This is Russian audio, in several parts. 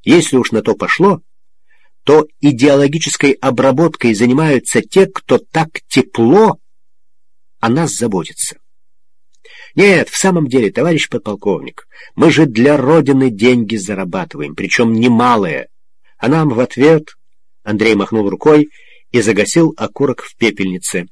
Если уж на то пошло, то идеологической обработкой занимаются те, кто так тепло о нас заботится. Нет, в самом деле, товарищ подполковник, мы же для Родины деньги зарабатываем, причем немалые. А нам в ответ... Андрей махнул рукой и загасил окурок в пепельнице.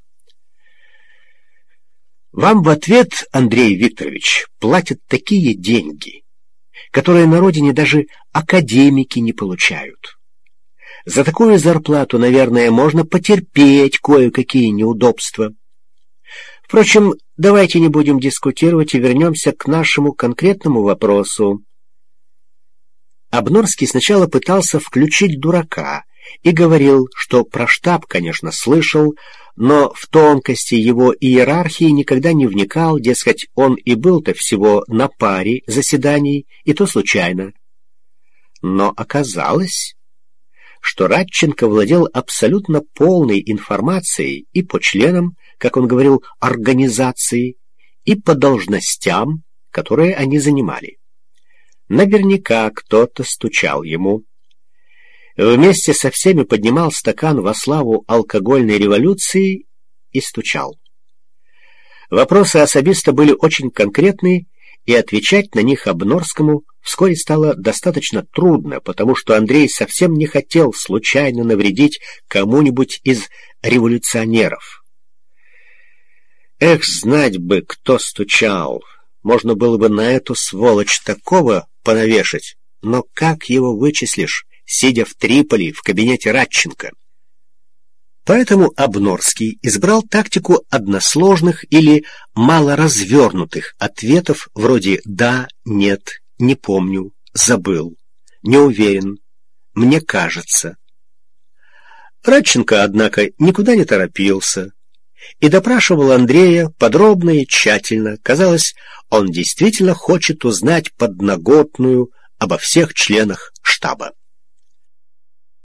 Вам в ответ, Андрей Викторович, платят такие деньги, которые на родине даже академики не получают. За такую зарплату, наверное, можно потерпеть кое-какие неудобства. Впрочем, давайте не будем дискутировать и вернемся к нашему конкретному вопросу. Обнорский сначала пытался включить дурака и говорил, что про штаб, конечно, слышал, но в тонкости его иерархии никогда не вникал, дескать, он и был-то всего на паре заседаний, и то случайно. Но оказалось, что Радченко владел абсолютно полной информацией и по членам, как он говорил, организации, и по должностям, которые они занимали. Наверняка кто-то стучал ему. Вместе со всеми поднимал стакан во славу алкогольной революции и стучал. Вопросы особиста были очень конкретные, и отвечать на них Обнорскому вскоре стало достаточно трудно, потому что Андрей совсем не хотел случайно навредить кому-нибудь из революционеров. Эх, знать бы, кто стучал! Можно было бы на эту сволочь такого понавешать, но как его вычислишь, сидя в Триполи в кабинете Радченко? Поэтому Обнорский избрал тактику односложных или малоразвернутых ответов вроде «да», «нет», «не помню», «забыл», «не уверен», «мне кажется». Радченко, однако, никуда не торопился и допрашивал Андрея подробно и тщательно. Казалось, он действительно хочет узнать подноготную обо всех членах штаба.